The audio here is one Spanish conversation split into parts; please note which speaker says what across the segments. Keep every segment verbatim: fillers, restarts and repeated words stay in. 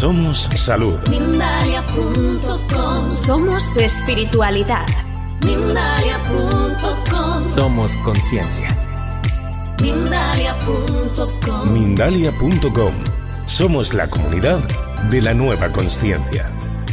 Speaker 1: Somos salud.
Speaker 2: Mindalia punto com.
Speaker 3: Somos espiritualidad.
Speaker 2: Mindalia punto com.
Speaker 4: Somos conciencia.
Speaker 2: Mindalia punto com.
Speaker 1: Mindalia punto com. Somos la comunidad de la nueva consciencia.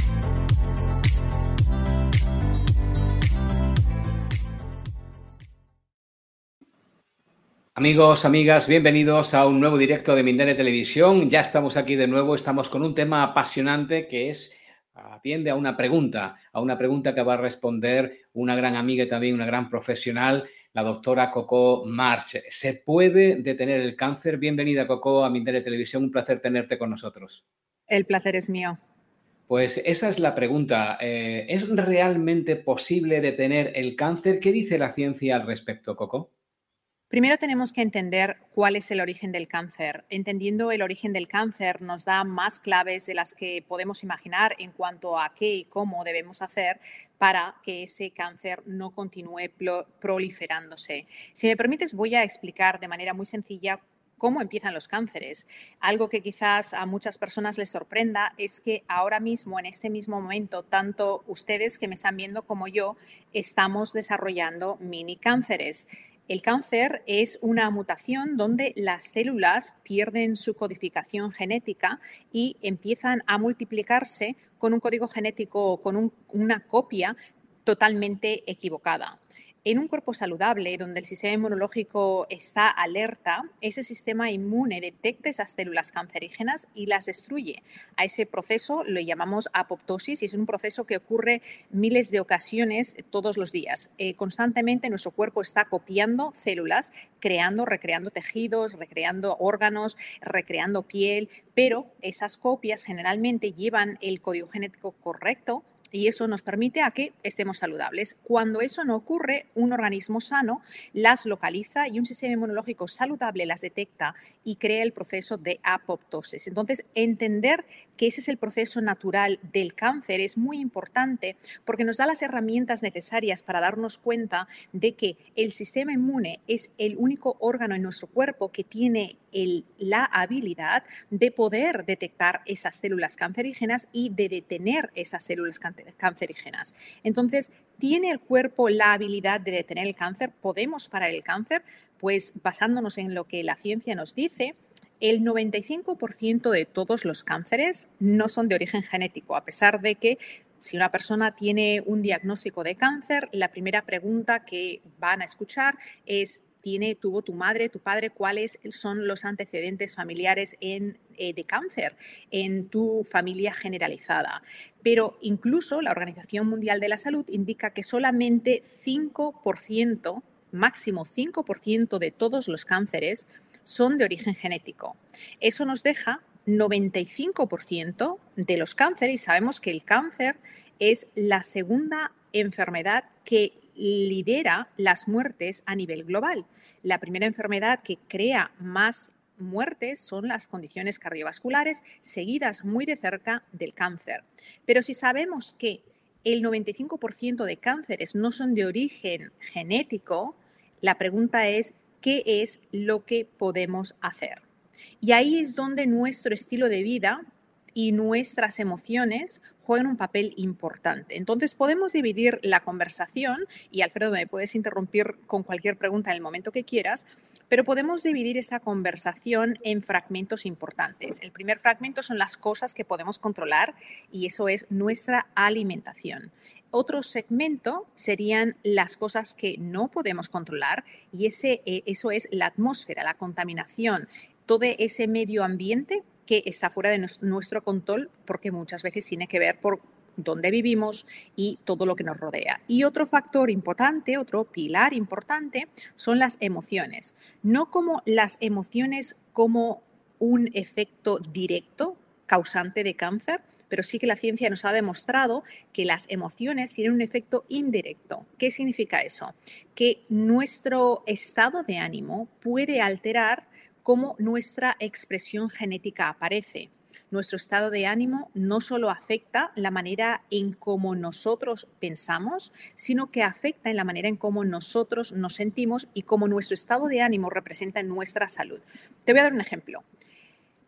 Speaker 5: Amigos, amigas, bienvenidos a un nuevo directo de Mindalia Televisión. Ya estamos aquí de nuevo, estamos con un tema apasionante que es, atiende a una pregunta, a una pregunta que va a responder una gran amiga y también una gran profesional, la doctora Coco March. ¿Se puede detener el cáncer? Bienvenida, Coco, a Mindalia Televisión, un placer tenerte con nosotros.
Speaker 6: El placer es mío.
Speaker 5: Pues esa es la pregunta. Eh, ¿Es realmente posible detener el cáncer? ¿Qué dice la ciencia al respecto, Coco?
Speaker 6: Primero tenemos que entender cuál es el origen del cáncer. Entendiendo el origen del cáncer nos da más claves de las que podemos imaginar en cuanto a qué y cómo debemos hacer para que ese cáncer no continúe proliferándose. Si me permites, voy a explicar de manera muy sencilla cómo empiezan los cánceres. Algo que quizás a muchas personas les sorprenda es que ahora mismo, en este mismo momento, tanto ustedes que me están viendo como yo, estamos desarrollando mini cánceres. El cáncer es una mutación donde las células pierden su codificación genética y empiezan a multiplicarse con un código genético o con un, una copia totalmente equivocada. En un cuerpo saludable, donde el sistema inmunológico está alerta, ese sistema inmune detecta esas células cancerígenas y las destruye. A ese proceso lo llamamos apoptosis y es un proceso que ocurre miles de ocasiones todos los días. Eh, constantemente nuestro cuerpo está copiando células, creando, recreando tejidos, recreando órganos, recreando piel, pero esas copias generalmente llevan el código genético correcto y eso nos permite a que estemos saludables. Cuando eso no ocurre, un organismo sano las localiza y un sistema inmunológico saludable las detecta y crea el proceso de apoptosis. Entonces, entender que ese es el proceso natural del cáncer es muy importante porque nos da las herramientas necesarias para darnos cuenta de que el sistema inmune es el único órgano en nuestro cuerpo que tiene el, la habilidad de poder detectar esas células cancerígenas y de detener esas células cancerígenas. Entonces, ¿tiene el cuerpo la habilidad de detener el cáncer? ¿Podemos parar el cáncer? Pues basándonos en lo que la ciencia nos dice, el noventa y cinco por ciento de todos los cánceres no son de origen genético, a pesar de que si una persona tiene un diagnóstico de cáncer, la primera pregunta que van a escuchar es ¿Tiene, tuvo tu madre, tu padre, cuáles son los antecedentes familiares en, eh, de cáncer en tu familia generalizada? Pero incluso la Organización Mundial de la Salud indica que solamente cinco por ciento, máximo cinco por ciento de todos los cánceres son de origen genético. Eso nos deja noventa y cinco por ciento de los cánceres y sabemos que el cáncer es la segunda enfermedad que lidera las muertes a nivel global. La primera enfermedad que crea más muertes son las condiciones cardiovasculares, seguidas muy de cerca del cáncer. Pero si sabemos que el noventa y cinco por ciento de cánceres no son de origen genético, la pregunta es, ¿qué es lo que podemos hacer? Y ahí es donde nuestro estilo de vida y nuestras emociones juegan un papel importante. Entonces, podemos dividir la conversación, y Alfredo, me puedes interrumpir con cualquier pregunta en el momento que quieras, pero podemos dividir esa conversación en fragmentos importantes. El primer fragmento son las cosas que podemos controlar y eso es nuestra alimentación. Otro segmento serían las cosas que no podemos controlar y ese, eh, eso es la atmósfera, la contaminación, todo ese medio ambiente que está fuera de nuestro control porque muchas veces tiene que ver por dónde vivimos y todo lo que nos rodea. Y otro factor importante, otro pilar importante son las emociones. No como las emociones como un efecto directo causante de cáncer, pero sí que la ciencia nos ha demostrado que las emociones tienen un efecto indirecto. ¿Qué significa eso? Que nuestro estado de ánimo puede alterar cómo nuestra expresión genética aparece. Nuestro estado de ánimo no solo afecta la manera en cómo nosotros pensamos, sino que afecta en la manera en cómo nosotros nos sentimos y cómo nuestro estado de ánimo representa nuestra salud. Te voy a dar un ejemplo.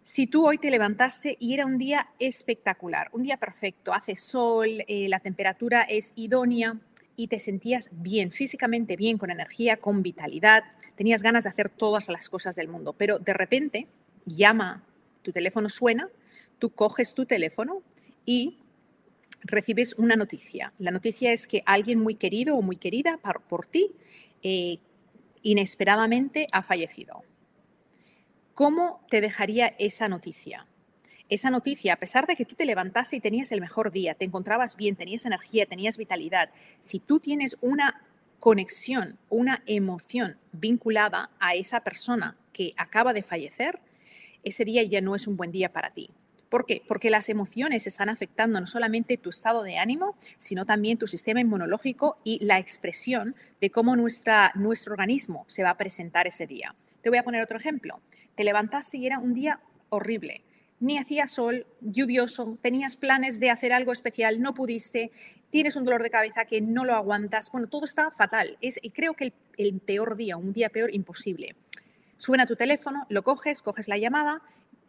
Speaker 6: Si tú hoy te levantaste y era un día espectacular, un día perfecto, hace sol, eh, la temperatura es idónea y te sentías bien, físicamente bien, con energía, con vitalidad, tenías ganas de hacer todas las cosas del mundo, pero de repente llama, tu teléfono suena, tú coges tu teléfono y recibes una noticia. La noticia es que alguien muy querido o muy querida por, por ti eh, inesperadamente ha fallecido. ¿Cómo te dejaría esa noticia? Esa noticia, a pesar de que tú te levantaste y tenías el mejor día, te encontrabas bien, tenías energía, tenías vitalidad, si tú tienes una conexión, una emoción vinculada a esa persona que acaba de fallecer, ese día ya no es un buen día para ti. ¿Por qué? Porque las emociones están afectando no solamente tu estado de ánimo, sino también tu sistema inmunológico y la expresión de cómo nuestra, nuestro organismo se va a presentar ese día. Te voy a poner otro ejemplo. Te levantaste y era un día horrible. Ni hacía sol, lluvioso, tenías planes de hacer algo especial, no pudiste, tienes un dolor de cabeza que no lo aguantas. Bueno, todo está fatal. Es, y creo que el, el peor día, un día peor, imposible. Suena tu teléfono, lo coges, coges la llamada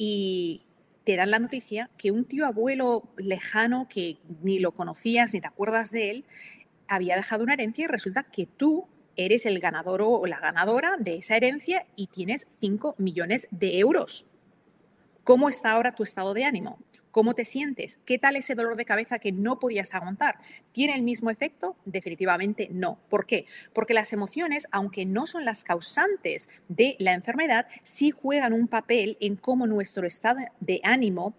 Speaker 6: y te dan la noticia que un tío abuelo lejano que ni lo conocías ni te acuerdas de él había dejado una herencia y resulta que tú eres el ganador o la ganadora de esa herencia y tienes cinco millones de euros. ¿Cómo está ahora tu estado de ánimo? ¿Cómo te sientes? ¿Qué tal ese dolor de cabeza que no podías aguantar? ¿Tiene el mismo efecto? Definitivamente no. ¿Por qué? Porque las emociones, aunque no son las causantes de la enfermedad, sí juegan un papel en cómo nuestro estado de ánimo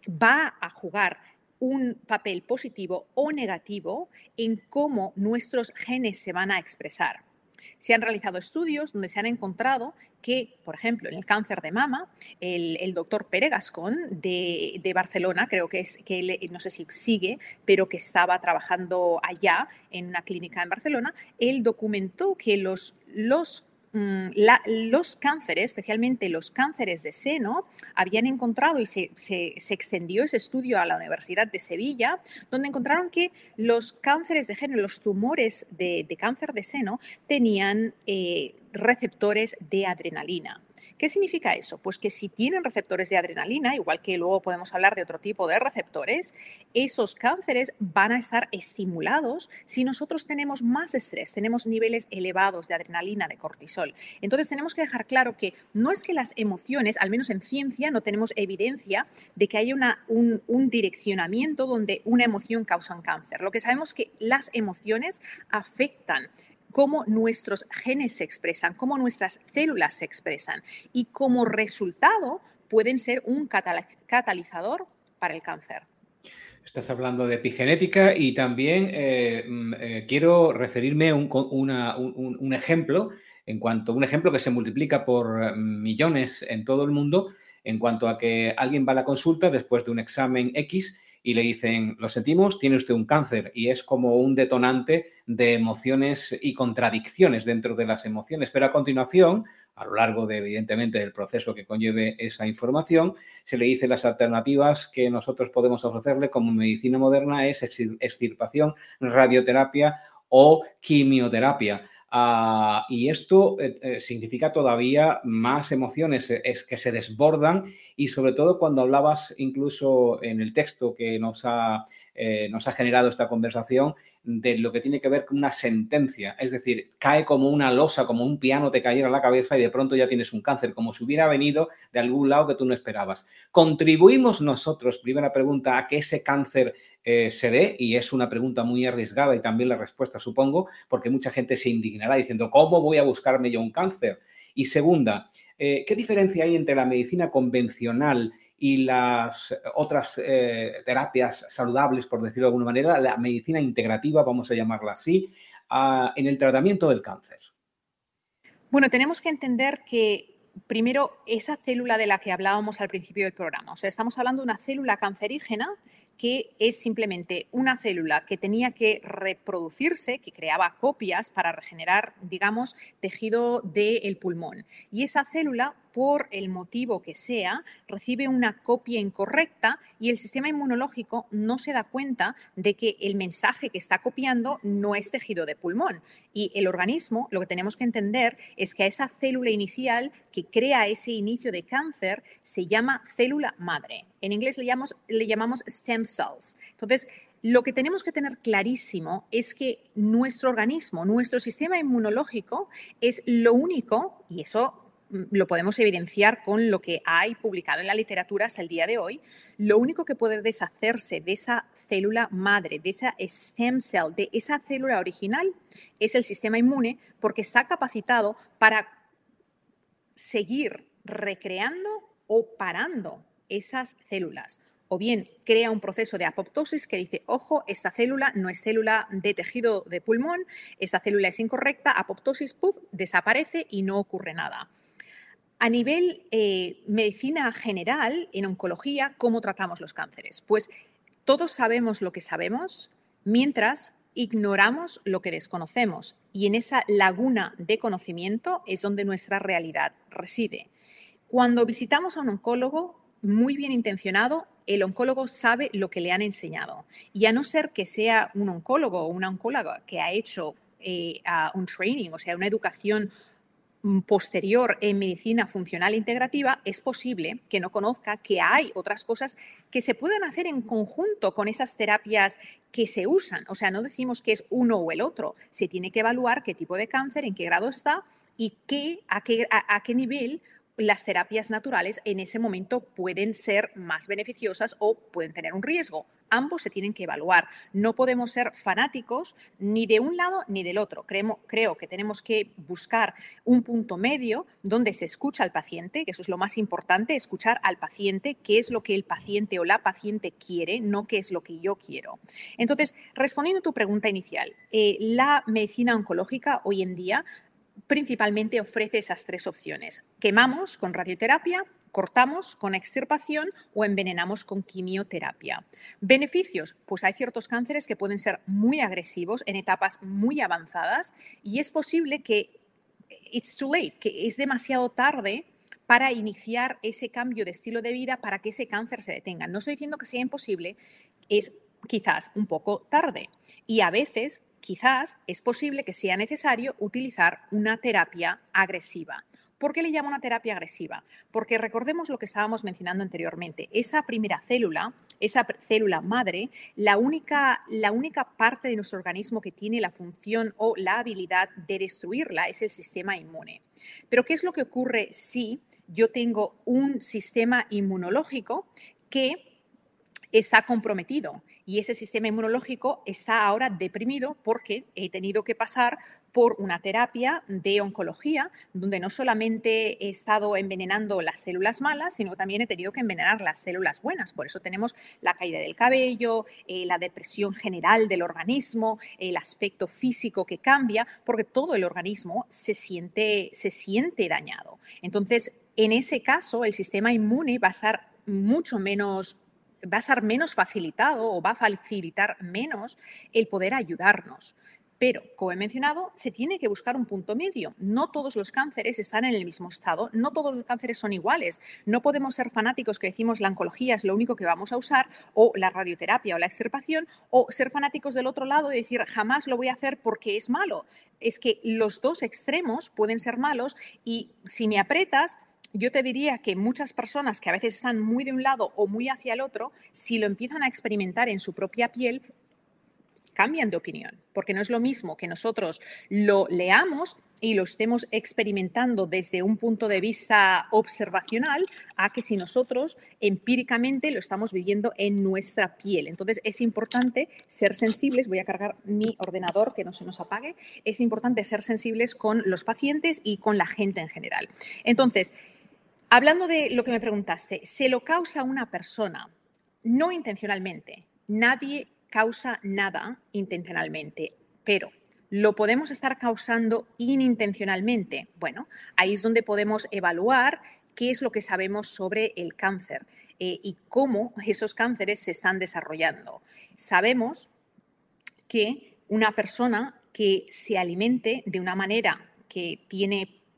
Speaker 6: va a jugar un papel positivo o negativo en cómo nuestros genes se van a expresar. Se han realizado estudios donde se han encontrado que, por ejemplo, en el cáncer de mama, el, el doctor Pere Gascón de, de Barcelona, creo que es, que él, no sé si sigue, pero que estaba trabajando allá en una clínica en Barcelona, él documentó que los, los La, los cánceres, especialmente los cánceres de seno, habían encontrado y se, se, se extendió ese estudio a la Universidad de Sevilla, donde encontraron que los cánceres de seno, los tumores de, de cáncer de seno, tenían eh, receptores de adrenalina. ¿Qué significa eso? Pues que si tienen receptores de adrenalina, igual que luego podemos hablar de otro tipo de receptores, esos cánceres van a estar estimulados si nosotros tenemos más estrés, tenemos niveles elevados de adrenalina, de cortisol. Entonces tenemos que dejar claro que no es que las emociones, al menos en ciencia, no tenemos evidencia de que haya una, un, un direccionamiento donde una emoción causa un cáncer. Lo que sabemos es que las emociones afectan cómo nuestros genes se expresan, cómo nuestras células se expresan y como resultado pueden ser un catalizador para el cáncer.
Speaker 5: Estás hablando de epigenética y también eh, eh, quiero referirme a un, una, un, un ejemplo, en cuanto a un ejemplo que se multiplica por millones en todo el mundo, en cuanto a que alguien va a la consulta después de un examen X y le dicen, lo sentimos, tiene usted un cáncer, y es como un detonante de emociones y contradicciones dentro de las emociones. Pero a continuación, a lo largo de, evidentemente, del proceso que conlleve esa información, se le dice las alternativas que nosotros podemos ofrecerle como medicina moderna es extirpación, radioterapia o quimioterapia. Uh, y esto eh, significa todavía más emociones eh, es que se desbordan y sobre todo cuando hablabas incluso en el texto que nos ha, eh, nos ha generado esta conversación de lo que tiene que ver con una sentencia, es decir, cae como una losa, como un piano te cayera a la cabeza y de pronto ya tienes un cáncer, como si hubiera venido de algún lado que tú no esperabas. ¿Contribuimos nosotros, primera pregunta, a que ese cáncer Eh, se dé? Y es una pregunta muy arriesgada y también la respuesta, supongo, porque mucha gente se indignará diciendo, ¿cómo voy a buscarme yo un cáncer? Y segunda, eh, ¿qué diferencia hay entre la medicina convencional y las otras eh, terapias saludables, por decirlo de alguna manera, la medicina integrativa, vamos a llamarla así, uh, en el tratamiento del cáncer?
Speaker 6: Bueno, tenemos que entender que primero, esa célula de la que hablábamos al principio del programa, o sea, estamos hablando de una célula cancerígena que es simplemente una célula que tenía que reproducirse, que creaba copias para regenerar, digamos, tejido del pulmón. Y esa célula por el motivo que sea, recibe una copia incorrecta y el sistema inmunológico no se da cuenta de que el mensaje que está copiando no es tejido de pulmón. Y el organismo, lo que tenemos que entender es que a esa célula inicial que crea ese inicio de cáncer se llama célula madre. En inglés le llamamos, le llamamos stem cells. Entonces, lo que tenemos que tener clarísimo es que nuestro organismo, nuestro sistema inmunológico es lo único, y eso lo podemos evidenciar con lo que hay publicado en la literatura hasta el día de hoy, lo único que puede deshacerse de esa célula madre, de esa stem cell, de esa célula original, es el sistema inmune, porque está capacitado para seguir recreando o parando esas células. O bien crea un proceso de apoptosis que dice, ojo, esta célula no es célula de tejido de pulmón, esta célula es incorrecta, apoptosis, puff, desaparece y no ocurre nada. A nivel eh, medicina general, en oncología, ¿cómo tratamos los cánceres? Pues todos sabemos lo que sabemos, mientras ignoramos lo que desconocemos. Y en esa laguna de conocimiento es donde nuestra realidad reside. Cuando visitamos a un oncólogo muy bien intencionado, el oncólogo sabe lo que le han enseñado. Y a no ser que sea un oncólogo o una oncóloga que ha hecho eh, uh, un training, o sea, una educación posterior en medicina funcional integrativa, es posible que no conozca que hay otras cosas que se pueden hacer en conjunto con esas terapias que se usan. O sea, no decimos que es uno o el otro. Se tiene que evaluar qué tipo de cáncer, en qué grado está y qué, a, qué, a, a qué nivel las terapias naturales en ese momento pueden ser más beneficiosas o pueden tener un riesgo. Ambos se tienen que evaluar. No podemos ser fanáticos ni de un lado ni del otro. Creo, creo que tenemos que buscar un punto medio donde se escucha al paciente, que eso es lo más importante, escuchar al paciente, qué es lo que el paciente o la paciente quiere, no qué es lo que yo quiero. Entonces, respondiendo a tu pregunta inicial, eh, la medicina oncológica hoy en día principalmente ofrece esas tres opciones. Quemamos con radioterapia, cortamos con extirpación o envenenamos con quimioterapia. ¿Beneficios? Pues hay ciertos cánceres que pueden ser muy agresivos en etapas muy avanzadas y es posible que it's too late, que es demasiado tarde para iniciar ese cambio de estilo de vida para que ese cáncer se detenga. No estoy diciendo que sea imposible, es quizás un poco tarde y a veces quizás es posible que sea necesario utilizar una terapia agresiva. ¿Por qué le llamo una terapia agresiva? Porque recordemos lo que estábamos mencionando anteriormente. Esa primera célula, esa célula madre, la única, la única parte de nuestro organismo que tiene la función o la habilidad de destruirla es el sistema inmune. Pero ¿qué es lo que ocurre si yo tengo un sistema inmunológico que está comprometido y ese sistema inmunológico está ahora deprimido porque he tenido que pasar por una terapia de oncología donde no solamente he estado envenenando las células malas, sino también he tenido que envenenar las células buenas? Por eso tenemos la caída del cabello, eh, la depresión general del organismo, el aspecto físico que cambia, porque todo el organismo se siente, se siente dañado. Entonces, en ese caso, el sistema inmune va a estar mucho menos va a estar menos facilitado o va a facilitar menos el poder ayudarnos. Pero, como he mencionado, se tiene que buscar un punto medio. No todos los cánceres están en el mismo estado, no todos los cánceres son iguales. No podemos ser fanáticos que decimos la oncología es lo único que vamos a usar, o la radioterapia o la extirpación, o ser fanáticos del otro lado y decir jamás lo voy a hacer porque es malo. Es que los dos extremos pueden ser malos y si me aprietas, yo te diría que muchas personas que a veces están muy de un lado o muy hacia el otro, si lo empiezan a experimentar en su propia piel, cambian de opinión, porque no es lo mismo que nosotros lo leamos y lo estemos experimentando desde un punto de vista observacional a que si nosotros empíricamente lo estamos viviendo en nuestra piel. Entonces es importante ser sensibles, voy a cargar mi ordenador que no se nos apague, es importante ser sensibles con los pacientes y con la gente en general. Entonces, hablando de lo que me preguntaste, ¿se lo causa una persona? No intencionalmente. Nadie causa nada intencionalmente, pero ¿lo podemos estar causando inintencionalmente? Bueno, ahí es donde podemos evaluar qué es lo que sabemos sobre el cáncer eh, y cómo esos cánceres se están desarrollando. Sabemos que una persona que se alimente de una manera que tiene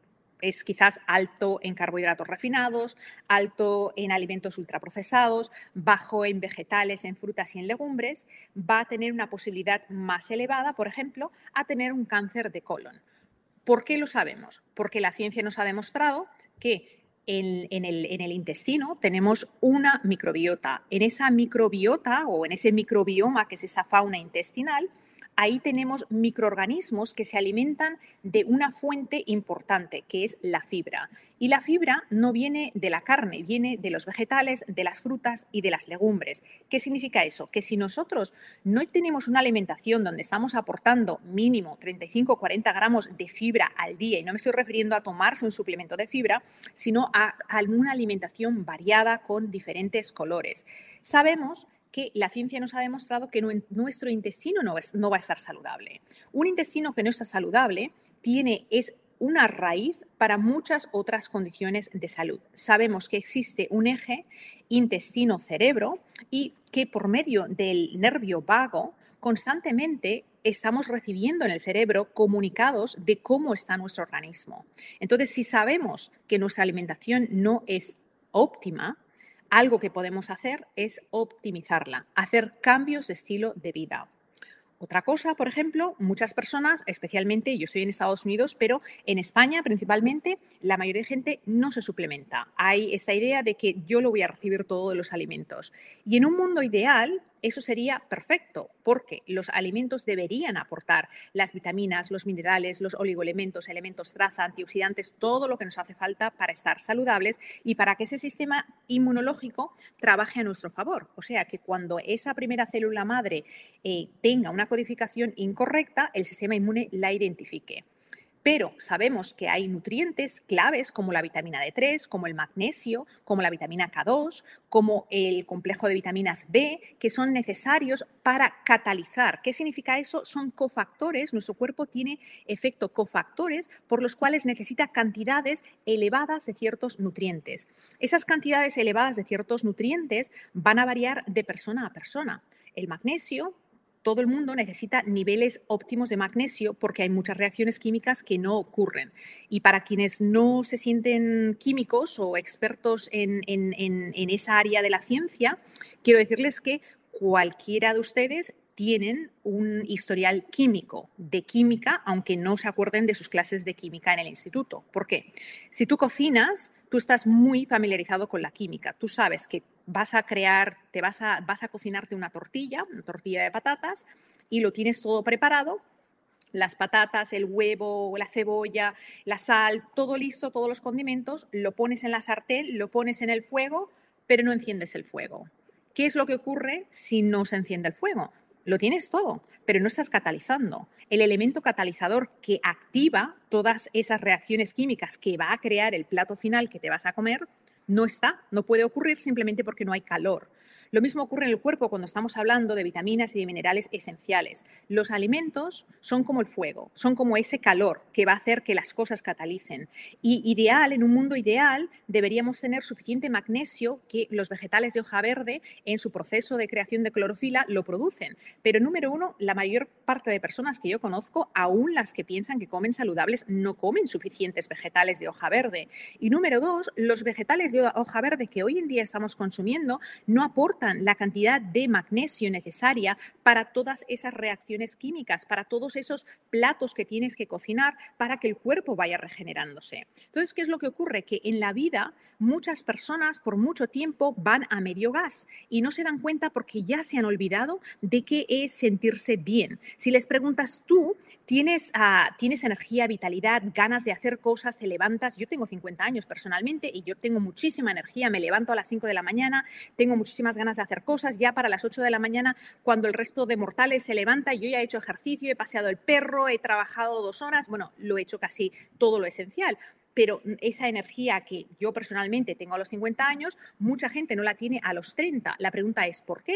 Speaker 6: es quizás alto en carbohidratos refinados, alto en alimentos ultraprocesados, bajo en vegetales, en frutas y en legumbres, va a tener una posibilidad más elevada, por ejemplo, a tener un cáncer de colon. ¿Por qué lo sabemos? Porque la ciencia nos ha demostrado que en, en, el, en el intestino tenemos una microbiota. En esa microbiota o en ese microbioma, que es esa fauna intestinal, ahí tenemos microorganismos que se alimentan de una fuente importante, que es la fibra. Y la fibra no viene de la carne, viene de los vegetales, de las frutas y de las legumbres. ¿Qué significa eso? Que si nosotros no tenemos una alimentación donde estamos aportando mínimo treinta y cinco a cuarenta gramos de fibra al día, y no me estoy refiriendo a tomarse un suplemento de fibra, sino a alguna alimentación variada con diferentes colores. Sabemos que la ciencia nos ha demostrado que nuestro intestino no, es, no va a estar saludable. Un intestino que no está saludable tiene, es una raíz para muchas otras condiciones de salud. Sabemos que existe un eje intestino-cerebro y que por medio del nervio vago constantemente estamos recibiendo en el cerebro comunicados de cómo está nuestro organismo. Entonces, si sabemos que nuestra alimentación no es óptima, algo que podemos hacer es optimizarla, hacer cambios de estilo de vida. Otra cosa, por ejemplo, muchas personas, especialmente, yo estoy en Estados Unidos, pero en España principalmente, la mayoría de gente no se suplementa. Hay esta idea de que yo lo voy a recibir todo de los alimentos. Y en un mundo ideal, eso sería perfecto, porque los alimentos deberían aportar las vitaminas, los minerales, los oligoelementos, elementos traza, antioxidantes, todo lo que nos hace falta para estar saludables y para que ese sistema inmunológico trabaje a nuestro favor. O sea, que cuando esa primera célula madre eh, tenga una codificación incorrecta, el sistema inmune la identifique. Pero sabemos que hay nutrientes claves como la vitamina D tres, como el magnesio, como la vitamina K dos, como el complejo de vitaminas B, que son necesarios para catalizar. ¿Qué significa eso? Son cofactores, nuestro cuerpo tiene efecto cofactores por los cuales necesita cantidades elevadas de ciertos nutrientes. Esas cantidades elevadas de ciertos nutrientes van a variar de persona a persona. El magnesio, todo el mundo necesita niveles óptimos de magnesio porque hay muchas reacciones químicas que no ocurren. Y para quienes no se sienten químicos o expertos en, en, en, en esa área de la ciencia, quiero decirles que cualquiera de ustedes tienen un historial químico de química, aunque no se acuerden de sus clases de química en el instituto. ¿Por qué? Si tú cocinas, tú estás muy familiarizado con la química. Tú sabes que vas a crear, te vas a, vas a cocinarte una tortilla, una tortilla de patatas, y lo tienes todo preparado. Las patatas, el huevo, la cebolla, la sal, todo listo, todos los condimentos, lo pones en la sartén, lo pones en el fuego, pero no enciendes el fuego. ¿Qué es lo que ocurre si no se enciende el fuego? Lo tienes todo, pero no estás catalizando. El elemento catalizador que activa todas esas reacciones químicas que va a crear el plato final que te vas a comer, no está, no puede ocurrir simplemente porque no hay calor. Lo mismo ocurre en el cuerpo cuando estamos hablando de vitaminas y de minerales esenciales. Los alimentos son como el fuego, son como ese calor que va a hacer que las cosas catalicen. Y ideal, en un mundo ideal, deberíamos tener suficiente magnesio que los vegetales de hoja verde en su proceso de creación de clorofila lo producen. Pero número uno, la mayor parte de personas que yo conozco, aún las que piensan que comen saludables, no comen suficientes vegetales de hoja verde. Y número dos, los vegetales de hoja verde que hoy en día estamos consumiendo no aportan la cantidad de magnesio necesaria para todas esas reacciones químicas, para todos esos platos que tienes que cocinar para que el cuerpo vaya regenerándose. Entonces, ¿qué es lo que ocurre? Que en la vida muchas personas por mucho tiempo van a medio gas y no se dan cuenta porque ya se han olvidado de qué es sentirse bien. Si les preguntas tú, ¿tienes, uh, ¿tienes energía, vitalidad, ganas de hacer cosas, te levantas? Yo tengo cincuenta años personalmente y yo tengo muchísima energía, me levanto a las cinco de la mañana, tengo muchísimas ganas de hacer cosas, ya para las ocho de la mañana, cuando el resto de mortales se levanta, yo ya he hecho ejercicio, he paseado el perro, he trabajado dos horas, bueno, lo he hecho casi todo lo esencial. Pero esa energía que yo personalmente tengo a los cincuenta años, mucha gente no la tiene a los treinta. La pregunta es, ¿por qué?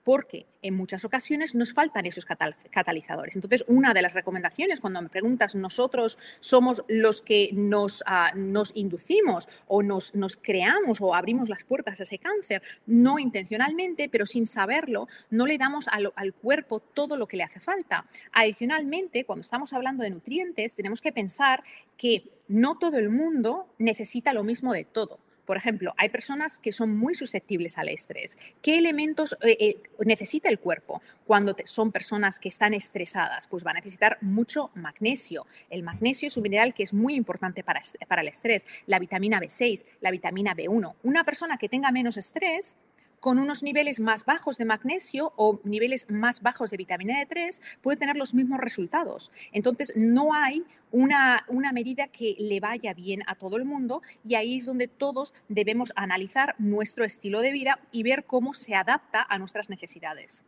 Speaker 6: porque en muchas ocasiones nos faltan esos catalizadores. Entonces, una de las recomendaciones cuando me preguntas, nosotros somos los que nos, uh, nos inducimos o nos, nos creamos o abrimos las puertas a ese cáncer, no intencionalmente, pero sin saberlo, no le damos al, al cuerpo todo lo que le hace falta. Adicionalmente, cuando estamos hablando de nutrientes, tenemos que pensar que no todo el mundo necesita lo mismo de todo. Por ejemplo, hay personas que son muy susceptibles al estrés. ¿Qué elementos eh, eh, necesita el cuerpo cuando te, son personas que están estresadas? Pues va a necesitar mucho magnesio. El magnesio es un mineral que es muy importante para, para el estrés. La vitamina B seis, la vitamina B uno. Una persona que tenga menos estrés, con unos niveles más bajos de magnesio o niveles más bajos de vitamina D tres, puede tener los mismos resultados. Entonces, no hay una, una medida que le vaya bien a todo el mundo y ahí es donde todos debemos analizar nuestro estilo de vida y ver cómo se adapta a nuestras necesidades.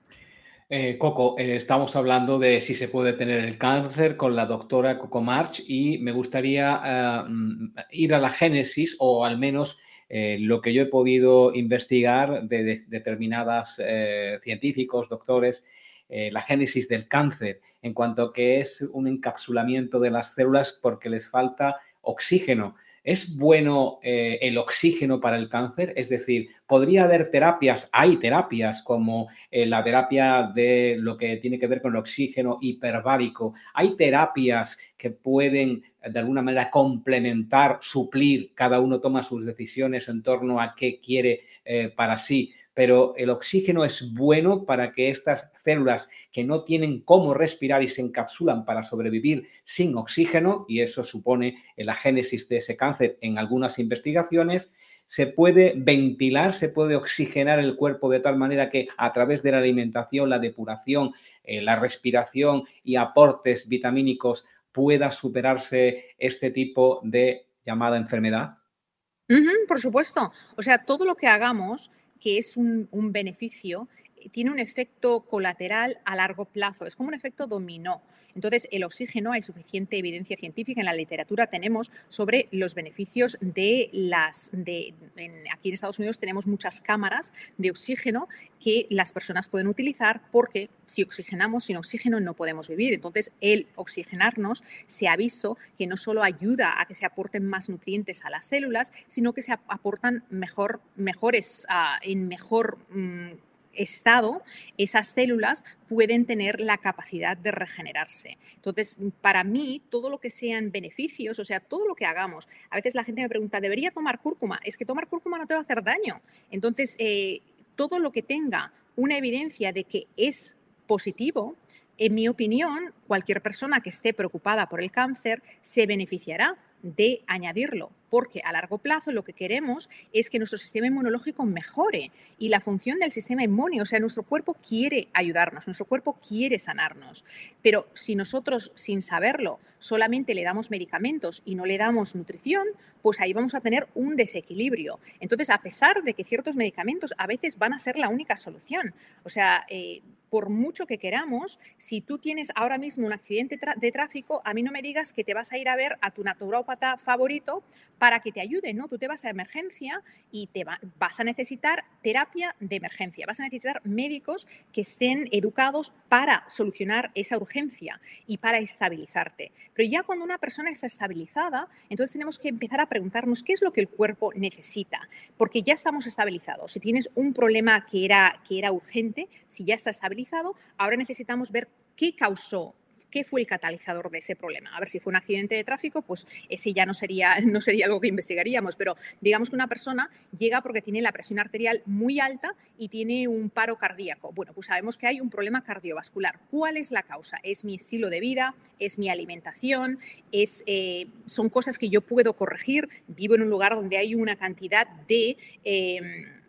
Speaker 5: Eh, Coco, eh, estamos hablando de si se puede tener el cáncer con la doctora Coco March y me gustaría uh, ir a la génesis o al menos Eh, lo que yo he podido investigar de, de determinadas eh, científicos, doctores, eh, la génesis del cáncer, en cuanto a que es un encapsulamiento de las células porque les falta oxígeno. ¿Es bueno eh, el oxígeno para el cáncer? Es decir, ¿podría haber terapias? Hay terapias como eh, la terapia de lo que tiene que ver con el oxígeno hiperbárico. Hay terapias que pueden de alguna manera complementar, suplir, cada uno toma sus decisiones en torno a qué quiere eh, para sí, pero el oxígeno es bueno para que estas células que no tienen cómo respirar y se encapsulan para sobrevivir sin oxígeno, y eso supone la génesis de ese cáncer en algunas investigaciones, se puede ventilar, se puede oxigenar el cuerpo de tal manera que a través de la alimentación, la depuración, eh, la respiración y aportes vitamínicos pueda superarse este tipo de llamada enfermedad?
Speaker 6: Uh-huh, por supuesto. O sea, todo lo que hagamos que es un, un beneficio tiene un efecto colateral a largo plazo, es como un efecto dominó. Entonces, el oxígeno, hay suficiente evidencia científica en la literatura, tenemos sobre los beneficios de las... De, en, aquí en Estados Unidos tenemos muchas cámaras de oxígeno que las personas pueden utilizar porque si oxigenamos, sin oxígeno no podemos vivir. Entonces, el oxigenarnos se ha visto que no solo ayuda a que se aporten más nutrientes a las células, sino que se aportan mejor, mejores, uh, en mejor... Um, estado, esas células pueden tener la capacidad de regenerarse. Entonces, para mí, todo lo que sean beneficios, o sea, todo lo que hagamos, a veces la gente me pregunta, ¿debería tomar cúrcuma? Es que tomar cúrcuma no te va a hacer daño. Entonces, eh, todo lo que tenga una evidencia de que es positivo, en mi opinión, cualquier persona que esté preocupada por el cáncer se beneficiará de añadirlo, porque a largo plazo lo que queremos es que nuestro sistema inmunológico mejore y la función del sistema inmune, o sea, nuestro cuerpo quiere ayudarnos, nuestro cuerpo quiere sanarnos, pero si nosotros sin saberlo solamente le damos medicamentos y no le damos nutrición, pues ahí vamos a tener un desequilibrio. Entonces, a pesar de que ciertos medicamentos a veces van a ser la única solución, o sea, eh, por mucho que queramos, si tú tienes ahora mismo un accidente de tráfico, a mí no me digas que te vas a ir a ver a tu naturópata favorito para que te ayude, ¿no? Tú te vas a emergencia y te va, vas a necesitar terapia de emergencia, vas a necesitar médicos que estén educados para solucionar esa urgencia y para estabilizarte. Pero ya cuando una persona está estabilizada, entonces tenemos que empezar a preguntarnos qué es lo que el cuerpo necesita, porque ya estamos estabilizados. Si tienes un problema que era, que era urgente, si ya está estabilizado, ahora necesitamos ver qué causó, qué fue el catalizador de ese problema. A ver, si fue un accidente de tráfico, pues ese ya no sería, no sería algo que investigaríamos, pero digamos que una persona llega porque tiene la presión arterial muy alta y tiene un paro cardíaco. Bueno, pues sabemos que hay un problema cardiovascular. ¿Cuál es la causa? ¿Es mi estilo de vida? ¿Es mi alimentación? Es, eh, ¿Son cosas que yo puedo corregir? Vivo en un lugar donde hay una cantidad de... Eh,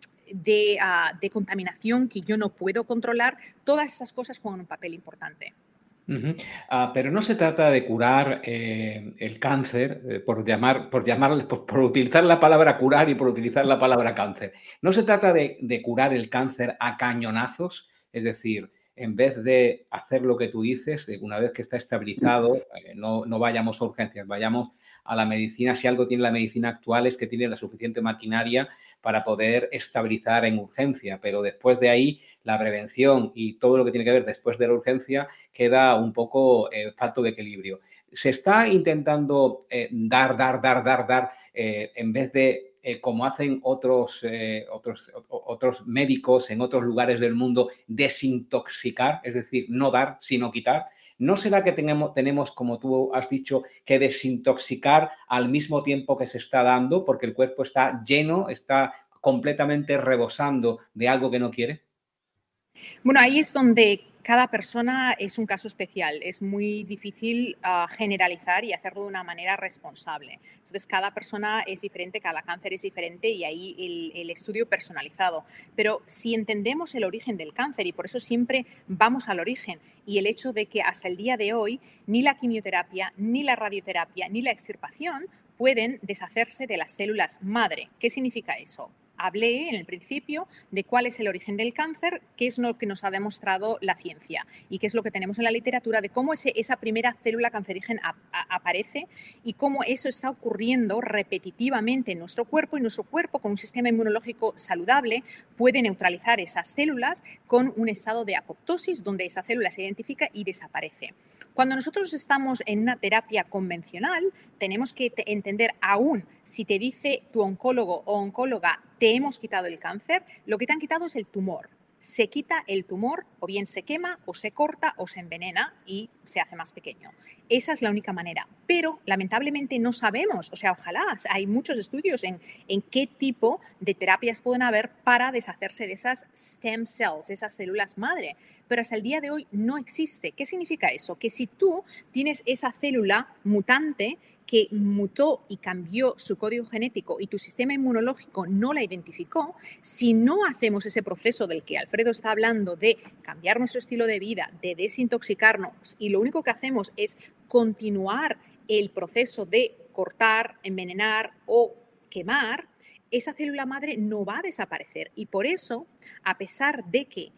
Speaker 6: De, uh, de contaminación que yo no puedo controlar, todas esas cosas juegan un papel importante.
Speaker 5: Uh-huh. Uh, pero no se trata de curar eh, el cáncer, eh, por, llamar, por, llamar, por, por utilizar la palabra curar y por utilizar la palabra cáncer. No se trata de, de curar el cáncer a cañonazos, es decir, en vez de hacer lo que tú dices, una vez que está estabilizado, eh, no, no vayamos a urgencias, vayamos a la medicina. Si algo tiene la medicina actual es que tiene la suficiente maquinaria para poder estabilizar en urgencia, pero después de ahí la prevención y todo lo que tiene que ver después de la urgencia queda un poco eh, falto de equilibrio. Se está intentando eh, dar, dar, dar, dar, dar, eh, en vez de, eh, como hacen otros, eh, otros, otros médicos en otros lugares del mundo, desintoxicar, es decir, no dar, sino quitar. ¿No será que tenemos, tenemos, como tú has dicho, que desintoxicar al mismo tiempo que se está dando, porque el cuerpo está lleno, está completamente rebosando de algo que no quiere?
Speaker 6: Bueno, ahí es donde cada persona es un caso especial. Es muy difícil uh, generalizar y hacerlo de una manera responsable. Entonces, cada persona es diferente, cada cáncer es diferente y ahí el, el estudio personalizado. Pero si entendemos el origen del cáncer, y por eso siempre vamos al origen, y el hecho de que hasta el día de hoy ni la quimioterapia, ni la radioterapia, ni la extirpación pueden deshacerse de las células madre. ¿Qué significa eso? Hablé en el principio de cuál es el origen del cáncer, qué es lo que nos ha demostrado la ciencia y qué es lo que tenemos en la literatura de cómo ese, esa primera célula cancerígena ap a, aparece y cómo eso está ocurriendo repetitivamente en nuestro cuerpo, y nuestro cuerpo, con un sistema inmunológico saludable, puede neutralizar esas células con un estado de apoptosis donde esa célula se identifica y desaparece. Cuando nosotros estamos en una terapia convencional, tenemos que entender, aún si te dice tu oncólogo o oncóloga, te hemos quitado el cáncer, lo que te han quitado es el tumor. Se quita el tumor, o bien se quema, o se corta, o se envenena y se hace más pequeño. Esa es la única manera. Pero, lamentablemente, no sabemos, o sea, ojalá, hay muchos estudios en, en qué tipo de terapias pueden haber para deshacerse de esas stem cells, de esas células madre. Pero hasta el día de hoy no existe. ¿Qué significa eso? Que si tú tienes esa célula mutante que mutó y cambió su código genético y tu sistema inmunológico no la identificó, si no hacemos ese proceso del que Alfredo está hablando de cambiar nuestro estilo de vida, de desintoxicarnos, y lo único que hacemos es continuar el proceso de cortar, envenenar o quemar, esa célula madre no va a desaparecer. Y por eso, a pesar de que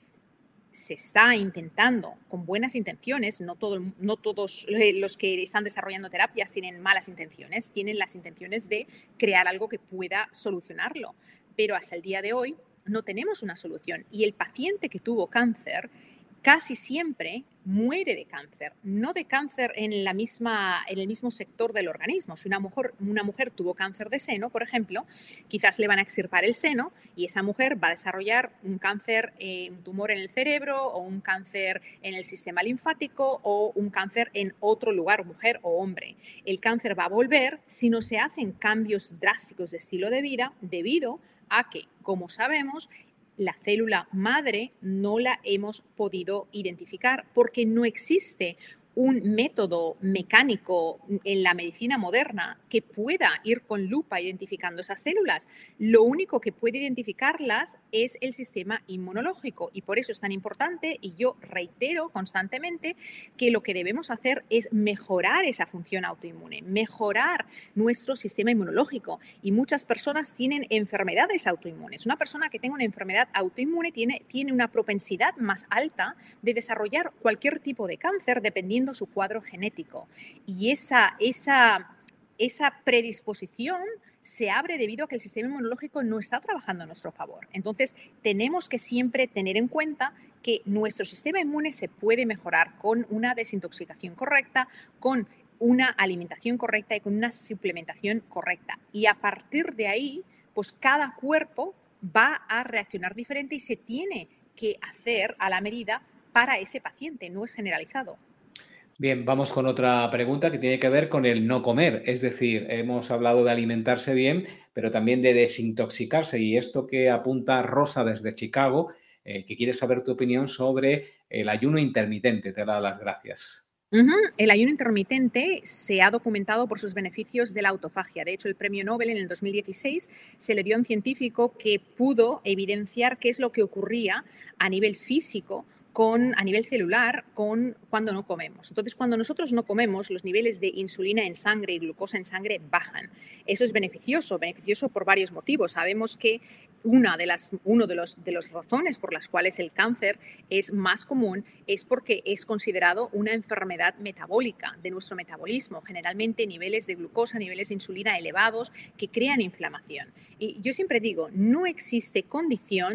Speaker 6: se está intentando con buenas intenciones, no, todo, no todos los que están desarrollando terapias tienen malas intenciones, tienen las intenciones de crear algo que pueda solucionarlo, pero hasta el día de hoy no tenemos una solución, y el paciente que tuvo cáncer casi siempre muere de cáncer, no de cáncer en, la misma, en el mismo sector del organismo. Si una mujer, una mujer tuvo cáncer de seno, por ejemplo, quizás le van a extirpar el seno y esa mujer va a desarrollar un cáncer, eh, un tumor en el cerebro, o un cáncer en el sistema linfático, o un cáncer en otro lugar, mujer o hombre. El cáncer va a volver si no se hacen cambios drásticos de estilo de vida, debido a que, como sabemos, la célula madre no la hemos podido identificar porque no existe un método mecánico en la medicina moderna que pueda ir con lupa identificando esas células. Lo único que puede identificarlas es el sistema inmunológico, y por eso es tan importante, y yo reitero constantemente, que lo que debemos hacer es mejorar esa función autoinmune, mejorar nuestro sistema inmunológico. Y muchas personas tienen enfermedades autoinmunes. Una persona que tenga una enfermedad autoinmune tiene, tiene una propensidad más alta de desarrollar cualquier tipo de cáncer dependiendo su cuadro genético, y esa, esa, esa predisposición se abre debido a que el sistema inmunológico no está trabajando a nuestro favor. Entonces, tenemos que siempre tener en cuenta que nuestro sistema inmune se puede mejorar con una desintoxicación correcta, con una alimentación correcta y con una suplementación correcta. Y a partir de ahí, pues cada cuerpo va a reaccionar diferente y se tiene que hacer a la medida para ese paciente, no es generalizado.
Speaker 5: Bien, vamos con otra pregunta que tiene que ver con el no comer. Es decir, hemos hablado de alimentarse bien, pero también de desintoxicarse. Y esto que apunta Rosa desde Chicago, eh, que quiere saber tu opinión sobre el ayuno intermitente. Te da las gracias.
Speaker 6: Uh-huh. El ayuno intermitente se ha documentado por sus beneficios de la autofagia. De hecho, el premio Nobel en el dos mil dieciséis se le dio a un científico que pudo evidenciar qué es lo que ocurría a nivel físico, Con, a nivel celular, con cuando no comemos. Entonces, cuando nosotros no comemos, los niveles de insulina en sangre y glucosa en sangre bajan. Eso es beneficioso, beneficioso por varios motivos. Sabemos que una de las uno de los de las razones por las cuales el cáncer es más común es porque es considerado una enfermedad metabólica de nuestro metabolismo, generalmente niveles de glucosa, niveles de insulina elevados que crean inflamación. Y yo siempre digo, no existe condición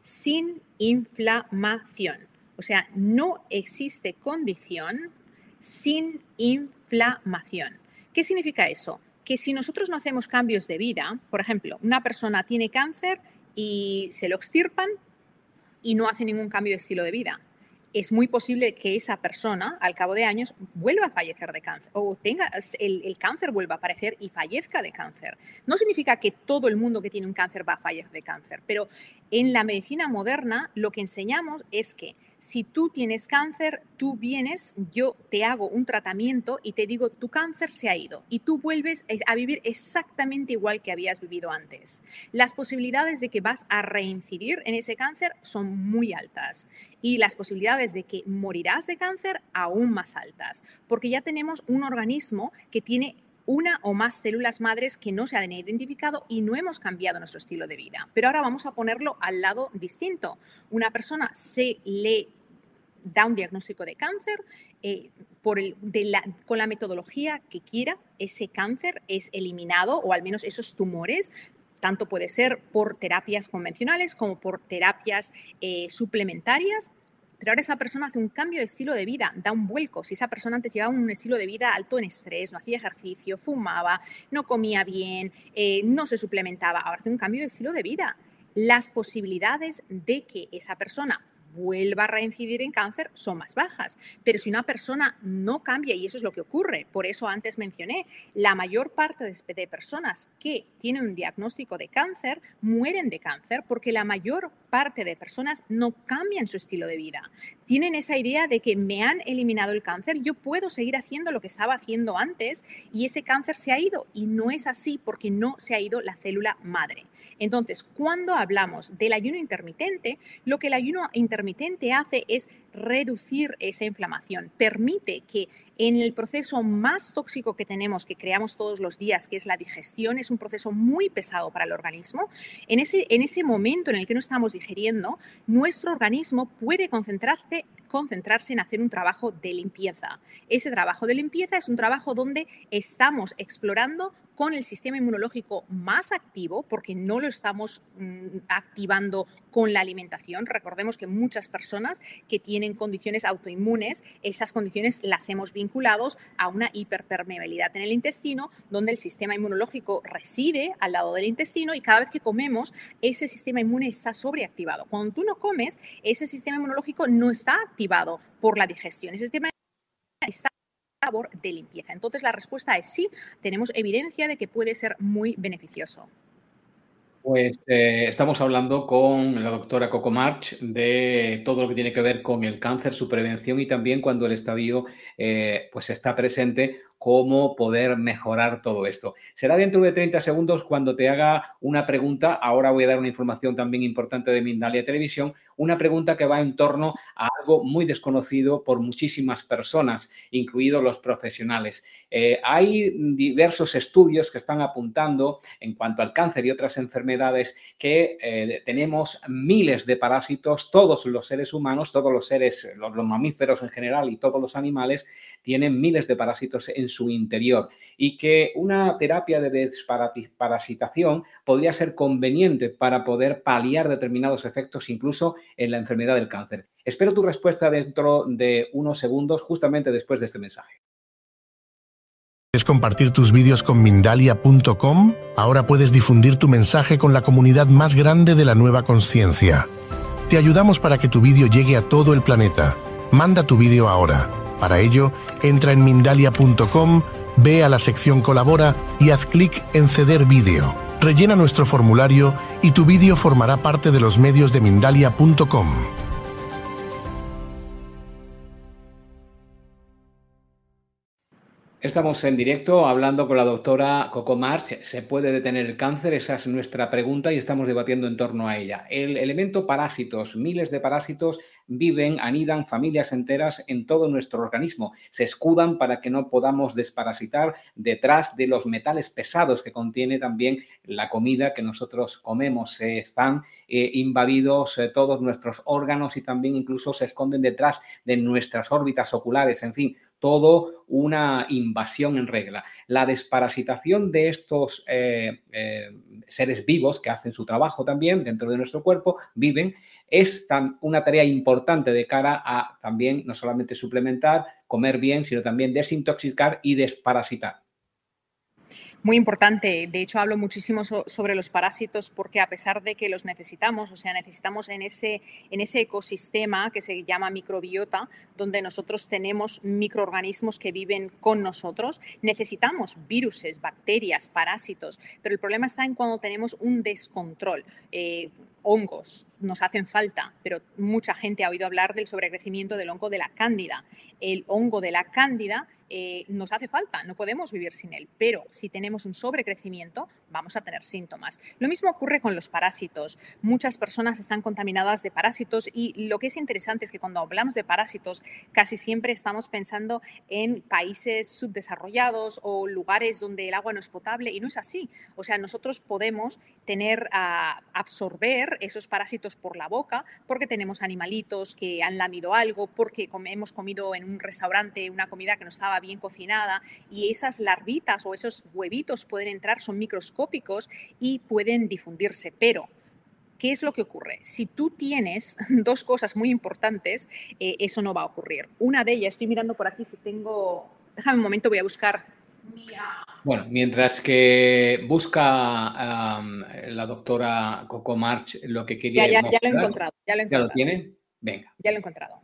Speaker 6: sin inflamación. O sea, no existe condición sin inflamación. ¿Qué significa eso? Que si nosotros no hacemos cambios de vida, por ejemplo, una persona tiene cáncer y se lo extirpan y no hace ningún cambio de estilo de vida, es muy posible que esa persona, al cabo de años, vuelva a fallecer de cáncer o tenga el, el cáncer vuelva a aparecer y fallezca de cáncer. No significa que todo el mundo que tiene un cáncer va a fallecer de cáncer, pero en la medicina moderna lo que enseñamos es que si tú tienes cáncer, tú vienes, yo te hago un tratamiento y te digo, tu cáncer se ha ido y tú vuelves a vivir exactamente igual que habías vivido antes. Las posibilidades de que vas a reincidir en ese cáncer son muy altas y las posibilidades de que morirás de cáncer aún más altas, porque ya tenemos un organismo que tiene una o más células madres que no se han identificado y no hemos cambiado nuestro estilo de vida. Pero ahora vamos a ponerlo al lado distinto. Una persona se le da un diagnóstico de cáncer, eh, por el, de la, con la metodología que quiera, ese cáncer es eliminado o al menos esos tumores. Tanto puede ser por terapias convencionales como por terapias eh, suplementarias. Pero ahora esa persona hace un cambio de estilo de vida, da un vuelco. Si esa persona antes llevaba un estilo de vida alto en estrés, no hacía ejercicio, fumaba, no comía bien, eh, no se suplementaba, ahora hace un cambio de estilo de vida. Las posibilidades de que esa persona vuelva a reincidir en cáncer son más bajas. Pero si una persona no cambia, y eso es lo que ocurre, por eso antes mencioné, la mayor parte de personas que tienen un diagnóstico de cáncer mueren de cáncer porque la mayor parte de personas no cambian su estilo de vida. Tienen esa idea de que me han eliminado el cáncer, yo puedo seguir haciendo lo que estaba haciendo antes y ese cáncer se ha ido. Y no es así porque no se ha ido la célula madre. Entonces, cuando hablamos del ayuno intermitente, lo que el ayuno intermitente hace es reducir esa inflamación. Permite que en el proceso más tóxico que tenemos, que creamos todos los días, que es la digestión, es un proceso muy pesado para el organismo, en ese, en ese momento en el que no estamos digeriendo, nuestro organismo puede concentrarse concentrarse en hacer un trabajo de limpieza. Ese trabajo de limpieza es un trabajo donde estamos explorando con el sistema inmunológico más activo, porque no lo estamos mm, activando con la alimentación. Recordemos que muchas personas que tienen condiciones autoinmunes, esas condiciones las hemos vinculado a una hiperpermeabilidad en el intestino, donde el sistema inmunológico reside al lado del intestino y cada vez que comemos, ese sistema inmune está sobreactivado. Cuando tú no comes, ese sistema inmunológico no está activado por la digestión. Ese sistema está labor de limpieza. Entonces la respuesta es sí, tenemos evidencia de que puede ser muy beneficioso.
Speaker 5: Pues eh, estamos hablando con la doctora Coco March de todo lo que tiene que ver con el cáncer, su prevención y también cuando el estadio eh, pues está presente, cómo poder mejorar todo esto. Será dentro de treinta segundos cuando te haga una pregunta. Ahora voy a dar una información también importante de Mindalia Televisión, una pregunta que va en torno a algo muy desconocido por muchísimas personas, incluidos los profesionales. Eh, hay diversos estudios que están apuntando en cuanto al cáncer y otras enfermedades que eh, tenemos miles de parásitos, todos los seres humanos, todos los seres, los, los mamíferos en general y todos los animales tienen miles de parásitos en su interior y que una terapia de desparasitación podría ser conveniente para poder paliar determinados efectos incluso en la enfermedad del cáncer. Espero tu respuesta dentro de unos segundos, justamente después de este mensaje.
Speaker 1: ¿Quieres compartir tus vídeos con Mindalia punto com? Ahora puedes difundir tu mensaje con la comunidad más grande de la nueva conciencia. Te ayudamos para que tu vídeo llegue a todo el planeta. Manda tu vídeo ahora. Para ello, entra en Mindalia punto com, ve a la sección Colabora y haz clic en Ceder vídeo. Rellena nuestro formulario y tu vídeo formará parte de los medios de Mindalia punto com.
Speaker 5: Estamos en directo hablando con la doctora Coco March. ¿Se puede detener el cáncer? Esa es nuestra pregunta y estamos debatiendo en torno a ella. El elemento parásitos, miles de parásitos viven, anidan familias enteras en todo nuestro organismo. Se escudan para que no podamos desparasitar detrás de los metales pesados que contiene también la comida que nosotros comemos. Se están eh, invadidos eh, todos nuestros órganos y también incluso se esconden detrás de nuestras órbitas oculares. En fin, todo una invasión en regla. La desparasitación de estos eh, eh, seres vivos que hacen su trabajo también dentro de nuestro cuerpo, viven, es tan, una tarea importante de cara a también no solamente suplementar, comer bien, sino también desintoxicar y desparasitar.
Speaker 6: Muy importante. De hecho, hablo muchísimo so- sobre los parásitos porque a pesar de que los necesitamos, o sea, necesitamos en ese, en ese ecosistema que se llama microbiota, donde nosotros tenemos microorganismos que viven con nosotros, necesitamos viruses, bacterias, parásitos, pero el problema está en cuando tenemos un descontrol. Eh, hongos nos hacen falta, pero mucha gente ha oído hablar del sobrecrecimiento del hongo de la cándida. El hongo de la cándida Eh, nos hace falta, no podemos vivir sin él, pero si tenemos un sobrecrecimiento vamos a tener síntomas. Lo mismo ocurre con los parásitos. Muchas personas están contaminadas de parásitos y lo que es interesante es que cuando hablamos de parásitos casi siempre estamos pensando en países subdesarrollados o lugares donde el agua no es potable y no es así. O sea, nosotros podemos tener, uh, absorber esos parásitos por la boca porque tenemos animalitos que han lamido algo, porque hemos comido en un restaurante una comida que no estaba bien cocinada y esas larvitas o esos huevitos pueden entrar, son microscópicos y pueden difundirse. Pero, ¿qué es lo que ocurre? Si tú tienes dos cosas muy importantes, eh, eso no va a ocurrir. Una de ellas, estoy mirando por aquí si tengo... Déjame un momento, voy a buscar...
Speaker 5: Bueno, mientras que busca um, la doctora Coco March lo que quería
Speaker 6: ya, ya,
Speaker 5: mostrar.
Speaker 6: Ya lo he encontrado. ¿Ya lo, he encontrado.
Speaker 5: ¿Ya lo tiene? Venga.
Speaker 6: Ya lo he encontrado.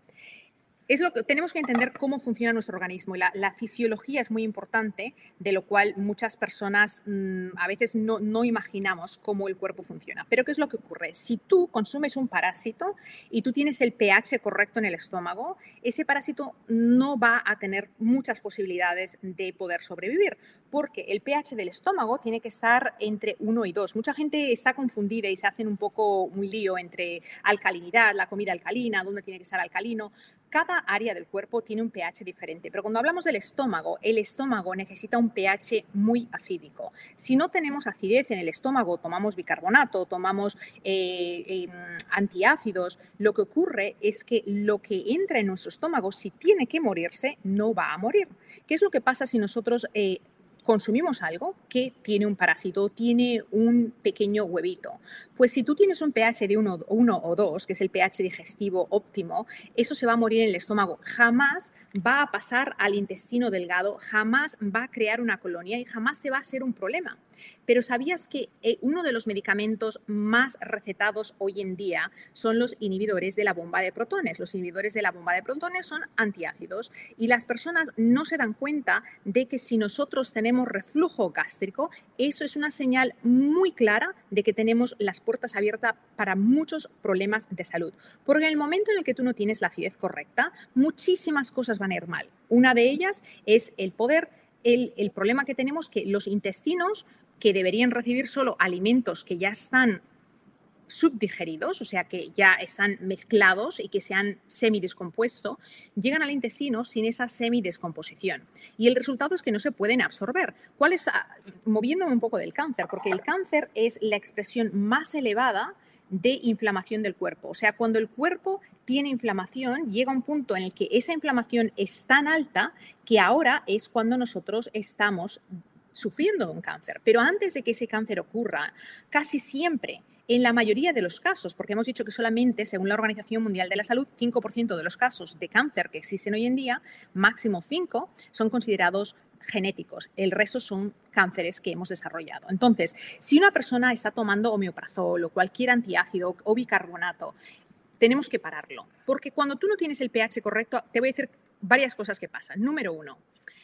Speaker 6: Es lo que tenemos que entender cómo funciona nuestro organismo y la, la fisiología es muy importante, de lo cual muchas personas mmm, a veces no, no imaginamos cómo el cuerpo funciona. Pero ¿qué es lo que ocurre? Si tú consumes un parásito y tú tienes el pH correcto en el estómago, ese parásito no va a tener muchas posibilidades de poder sobrevivir, porque el pH del estómago tiene que estar entre uno y dos. Mucha gente está confundida y se hacen un poco muy lío entre alcalinidad, la comida alcalina, dónde tiene que estar alcalino. Cada área del cuerpo tiene un pH diferente, pero cuando hablamos del estómago, el estómago necesita un pH muy acídico. Si no tenemos acidez en el estómago, tomamos bicarbonato, tomamos eh, eh, antiácidos, lo que ocurre es que lo que entra en nuestro estómago, si tiene que morirse, no va a morir. ¿Qué es lo que pasa si nosotros... Eh, consumimos algo que tiene un parásito, tiene un pequeño huevito? Pues si tú tienes un pH de uno o dos, que es el pH digestivo óptimo, eso se va a morir en el estómago. Jamás va a pasar al intestino delgado, jamás va a crear una colonia y jamás se va a hacer un problema. Pero ¿sabías que uno de los medicamentos más recetados hoy en día son los inhibidores de la bomba de protones? Los inhibidores de la bomba de protones son antiácidos y las personas no se dan cuenta de que si nosotros tenemos reflujo gástrico, eso es una señal muy clara de que tenemos las puertas abiertas para muchos problemas de salud. Porque en el momento en el que tú no tienes la acidez correcta, muchísimas cosas van a ir mal. Una de ellas es el poder, el, el problema que tenemos que los intestinos, que deberían recibir solo alimentos que ya están subdigeridos, o sea, que ya están mezclados y que se han semidescompuesto, llegan al intestino sin esa semidescomposición. Y el resultado es que no se pueden absorber. ¿Cuál es? Moviéndome un poco del cáncer, porque el cáncer es la expresión más elevada de inflamación del cuerpo. O sea, cuando el cuerpo tiene inflamación, llega un punto en el que esa inflamación es tan alta que ahora es cuando nosotros estamos sufriendo de un cáncer. Pero antes de que ese cáncer ocurra, casi siempre, en la mayoría de los casos, porque hemos dicho que solamente, según la Organización Mundial de la Salud, cinco por ciento de los casos de cáncer que existen hoy en día, máximo cinco, son considerados genéticos. El resto son cánceres que hemos desarrollado. Entonces, si una persona está tomando omeprazol o cualquier antiácido o bicarbonato, tenemos que pararlo. Porque cuando tú no tienes el pH correcto, te voy a decir varias cosas que pasan. Número uno,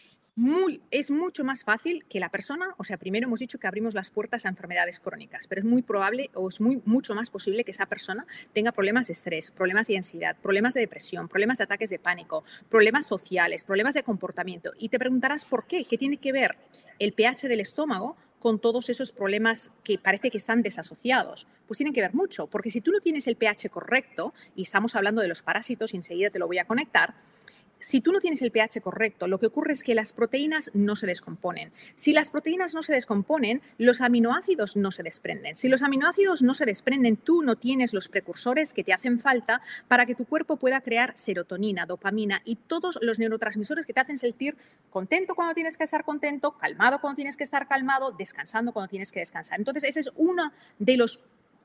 Speaker 6: Muy, es mucho más fácil que la persona, o sea, primero hemos dicho que abrimos las puertas a enfermedades crónicas, pero es muy probable o es muy, mucho más posible que esa persona tenga problemas de estrés, problemas de ansiedad, problemas de depresión, problemas de ataques de pánico, problemas sociales, problemas de comportamiento. Y te preguntarás por qué, ¿qué tiene que ver el pH del estómago con todos esos problemas que parece que están desasociados? Pues tienen que ver mucho, porque si tú no tienes el pH correcto, y estamos hablando de los parásitos y enseguida te lo voy a conectar, si tú no tienes el pH correcto, lo que ocurre es que las proteínas no se descomponen. Si las proteínas no se descomponen, los aminoácidos no se desprenden. Si los aminoácidos no se desprenden, tú no tienes los precursores que te hacen falta para que tu cuerpo pueda crear serotonina, dopamina y todos los neurotransmisores que te hacen sentir contento cuando tienes que estar contento, calmado cuando tienes que estar calmado, descansando cuando tienes que descansar. Entonces, ese es uno de los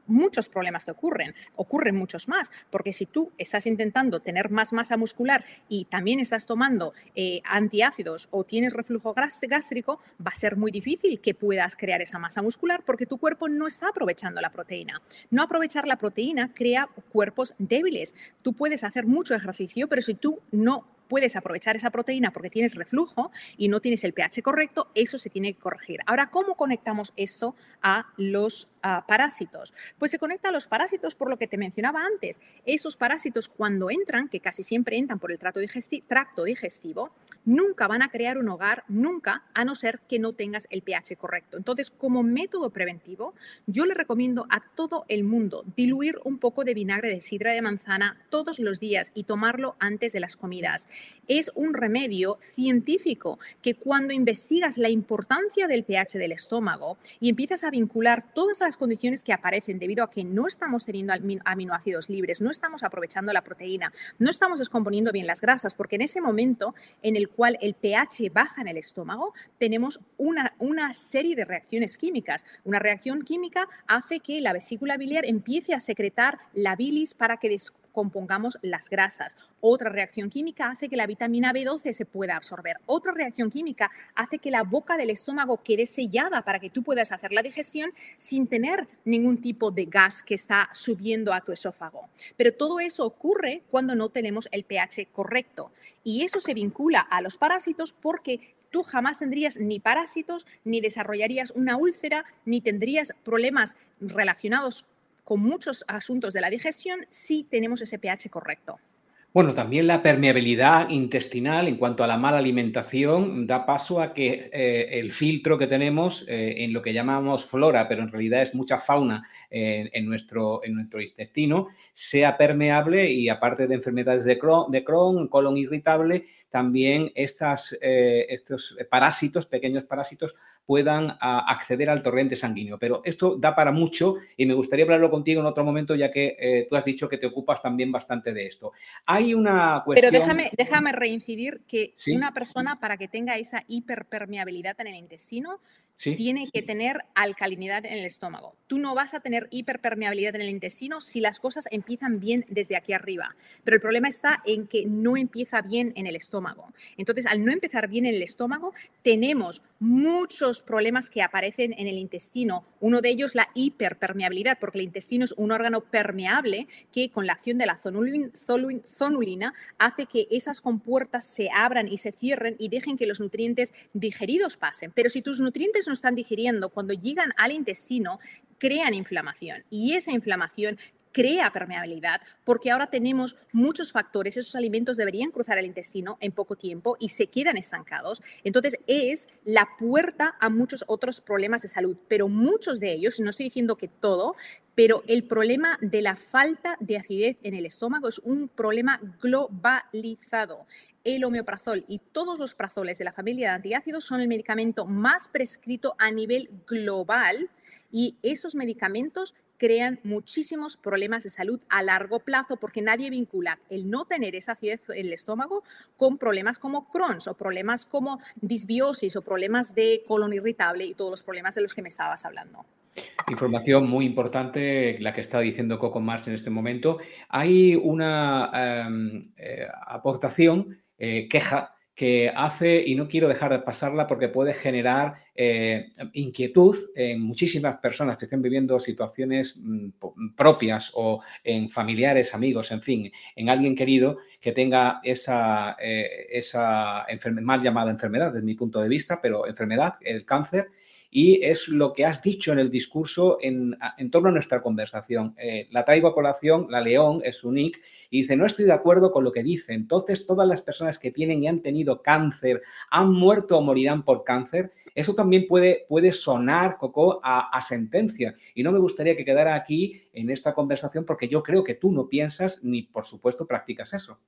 Speaker 6: muchos problemas que ocurren, ocurren muchos más, porque si tú estás intentando tener más masa muscular y también estás tomando eh, antiácidos o tienes reflujo gástrico, va a ser muy difícil que puedas crear esa masa muscular porque tu cuerpo no está aprovechando la proteína. No aprovechar la proteína crea cuerpos débiles. Tú puedes hacer mucho ejercicio, pero si tú no puedes aprovechar esa proteína porque tienes reflujo y no tienes el pH correcto, eso se tiene que corregir. Ahora, ¿cómo conectamos eso a los uh, parásitos? Pues se conecta a los parásitos por lo que te mencionaba antes. Esos parásitos cuando entran, que casi siempre entran por el tracto, digesti- tracto digestivo, nunca van a crear un hogar, nunca, a no ser que no tengas el pH correcto. Entonces, como método preventivo, yo le recomiendo a todo el mundo diluir un poco de vinagre de sidra de manzana todos los días y tomarlo antes de las comidas. Es un remedio científico que cuando investigas la importancia del pH del estómago y empiezas a vincular todas las condiciones que aparecen debido a que no estamos teniendo aminoácidos libres, no estamos aprovechando la proteína, no estamos descomponiendo bien las grasas, porque en ese momento en el cual el pH baja en el estómago, tenemos una, una serie de reacciones químicas. Una reacción química hace que la vesícula biliar empiece a secretar la bilis para que descompongamos las grasas. Otra reacción química hace que la vitamina B doce se pueda absorber. Otra reacción química hace que la boca del estómago quede sellada para que tú puedas hacer la digestión sin tener ningún tipo de gas que está subiendo a tu esófago. Pero todo eso ocurre cuando no tenemos el pH correcto. Y eso se vincula a los parásitos porque tú jamás tendrías ni parásitos, ni desarrollarías una úlcera, ni tendrías problemas relacionados con muchos asuntos de la digestión si tenemos ese pH correcto.
Speaker 5: Bueno, también la permeabilidad intestinal en cuanto a la mala alimentación da paso a que eh, el filtro que tenemos eh, en lo que llamamos flora, pero en realidad es mucha fauna eh, en, nuestro, en nuestro intestino, sea permeable y aparte de enfermedades de Crohn, de Crohn colon irritable, también estas, eh, estos parásitos, pequeños parásitos, puedan a, acceder al torrente sanguíneo. Pero esto da para mucho y me gustaría hablarlo contigo en otro momento, ya que eh, tú has dicho que te ocupas también bastante de esto. Hay una cuestión...
Speaker 6: Pero déjame, déjame reincidir que
Speaker 5: ¿Sí?
Speaker 6: una persona, para que tenga esa hiperpermeabilidad en el intestino,
Speaker 5: ¿Sí?
Speaker 6: tiene que tener alcalinidad en el estómago. Tú no vas a tener hiperpermeabilidad en el intestino si las cosas empiezan bien desde aquí arriba. Pero el problema está en que no empieza bien en el estómago. Entonces, al no empezar bien en el estómago, tenemos muchos problemas que aparecen en el intestino. Uno de ellos, la hiperpermeabilidad, porque el intestino es un órgano permeable que con la acción de la zonulina, zonulina hace que esas compuertas se abran y se cierren y dejen que los nutrientes digeridos pasen. Pero si tus nutrientes no están digiriendo, cuando llegan al intestino, crean inflamación y esa inflamación crea permeabilidad porque ahora tenemos muchos factores, esos alimentos deberían cruzar el intestino en poco tiempo y se quedan estancados. Entonces es la puerta a muchos otros problemas de salud, pero muchos de ellos, no estoy diciendo que todo, pero el problema de la falta de acidez en el estómago es un problema globalizado. El omeprazol y todos los prazoles de la familia de antiácidos son el medicamento más prescrito a nivel global y esos medicamentos crean muchísimos problemas de salud a largo plazo porque nadie vincula el no tener esa acidez en el estómago con problemas como Crohn's o problemas como disbiosis o problemas de colon irritable y todos los problemas de los que me estabas hablando.
Speaker 5: Información muy importante la que está diciendo Coco March en este momento. Hay una eh, eh, aportación, eh, queja, que hace, y no quiero dejar de pasarla porque puede generar eh, inquietud en muchísimas personas que estén viviendo situaciones mm, propias o en familiares, amigos, en fin, en alguien querido que tenga esa, eh, esa enfermedad, mal llamada enfermedad desde mi punto de vista, pero enfermedad, el cáncer. Y es lo que has dicho en el discurso en, en torno a nuestra conversación. Eh, la traigo a colación, la León es su nick, y dice, no estoy de acuerdo con lo que dice. Entonces, todas las personas que tienen y han tenido cáncer, han muerto o morirán por cáncer. Eso también puede, puede sonar, Coco, a, a sentencia. Y no me gustaría que quedara aquí en esta conversación porque yo creo que tú no piensas ni, por supuesto, practicas eso.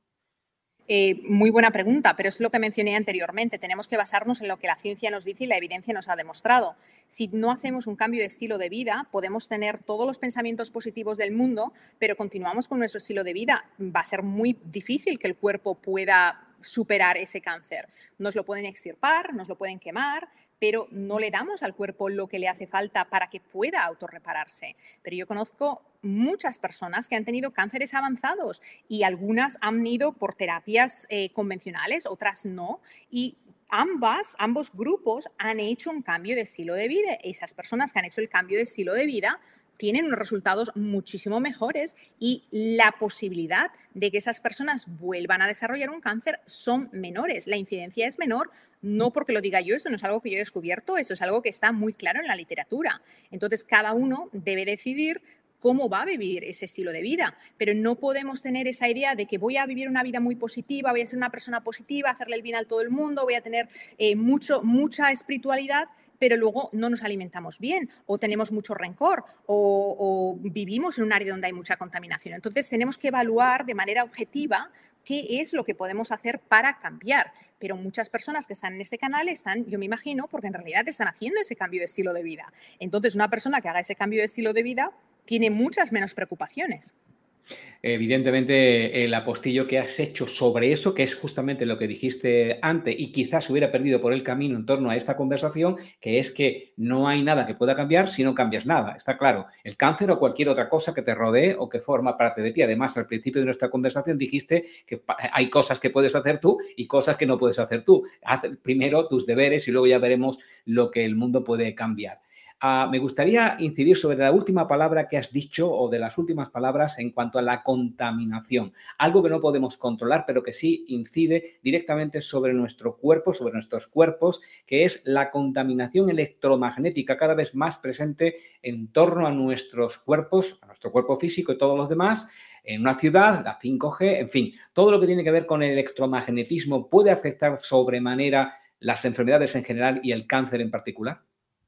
Speaker 6: Eh, muy buena pregunta, pero es lo que mencioné anteriormente. Tenemos que basarnos en lo que la ciencia nos dice y la evidencia nos ha demostrado. Si no hacemos un cambio de estilo de vida, podemos tener todos los pensamientos positivos del mundo, pero continuamos con nuestro estilo de vida. Va a ser muy difícil que el cuerpo pueda superar ese cáncer. Nos lo pueden extirpar, nos lo pueden quemar, pero no le damos al cuerpo lo que le hace falta para que pueda autorrepararse. Pero yo conozco muchas personas que han tenido cánceres avanzados y algunas han ido por terapias eh, convencionales, otras no, y ambas, ambos grupos han hecho un cambio de estilo de vida. Esas personas que han hecho el cambio de estilo de vida tienen unos resultados muchísimo mejores y la posibilidad de que esas personas vuelvan a desarrollar un cáncer son menores. La incidencia es menor, no porque lo diga yo, esto no es algo que yo he descubierto, eso es algo que está muy claro en la literatura. Entonces, cada uno debe decidir cómo va a vivir ese estilo de vida, pero no podemos tener esa idea de que voy a vivir una vida muy positiva, voy a ser una persona positiva, hacerle el bien a todo el mundo, voy a tener eh, mucho, mucha espiritualidad, pero luego no nos alimentamos bien o tenemos mucho rencor o, o vivimos en un área donde hay mucha contaminación. Entonces, tenemos que evaluar de manera objetiva qué es lo que podemos hacer para cambiar. Pero muchas personas que están en este canal están, yo me imagino, porque en realidad están haciendo ese cambio de estilo de vida. Entonces, una persona que haga ese cambio de estilo de vida tiene muchas menos preocupaciones.
Speaker 5: Evidentemente, el apostillo que has hecho sobre eso, que es justamente lo que dijiste antes y quizás se hubiera perdido por el camino en torno a esta conversación, que es que no hay nada que pueda cambiar si no cambias nada. Está claro, el cáncer o cualquier otra cosa que te rodee o que forma parte de ti. Además, al principio de nuestra conversación dijiste que hay cosas que puedes hacer tú y cosas que no puedes hacer tú. Haz primero tus deberes y luego ya veremos lo que el mundo puede cambiar. Uh, me gustaría incidir sobre la última palabra que has dicho o de las últimas palabras en cuanto a la contaminación. Algo que no podemos controlar, pero que sí incide directamente sobre nuestro cuerpo, sobre nuestros cuerpos, que es la contaminación electromagnética cada vez más presente en torno a nuestros cuerpos, a nuestro cuerpo físico y todos los demás. En una ciudad, la cinco G, en fin, todo lo que tiene que ver con el electromagnetismo puede afectar sobremanera las enfermedades en general y el cáncer en particular.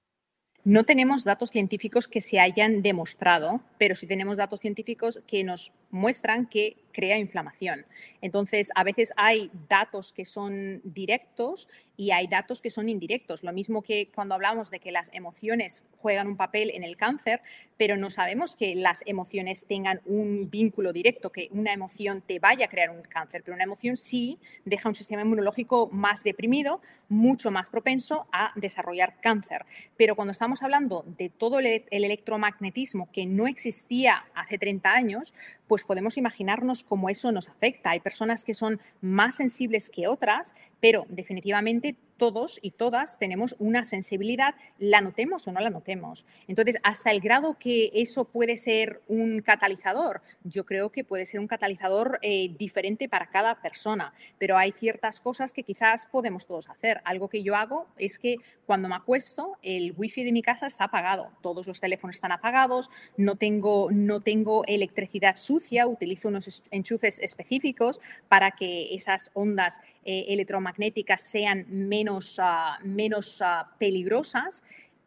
Speaker 6: No tenemos datos científicos que se hayan demostrado, pero sí tenemos datos científicos que nos muestran que crea inflamación. Entonces, a veces hay datos que son directos y hay datos que son indirectos. Lo mismo que cuando hablamos de que las emociones juegan un papel en el cáncer, pero no sabemos que las emociones tengan un vínculo directo, que una emoción te vaya a crear un cáncer, pero una emoción sí deja un sistema inmunológico más deprimido, mucho más propenso a desarrollar cáncer. Pero cuando estamos hablando de todo el electromagnetismo que no existía hace treinta años, pues podemos imaginarnos cómo eso nos afecta. Hay personas que son más sensibles que otras, pero definitivamente todos y todas tenemos una sensibilidad, la notemos o no la notemos. Entonces, hasta el grado que eso puede ser un catalizador, yo creo que puede ser un catalizador eh, diferente para cada persona, pero hay ciertas cosas que quizás podemos todos hacer. Algo que yo hago es que cuando me acuesto, el wifi de mi casa está apagado, todos los teléfonos están apagados, no tengo, no tengo electricidad sucia, utilizo unos enchufes específicos para que esas ondas eh, electromagnéticas sean menos menos, uh, menos uh, peligrosas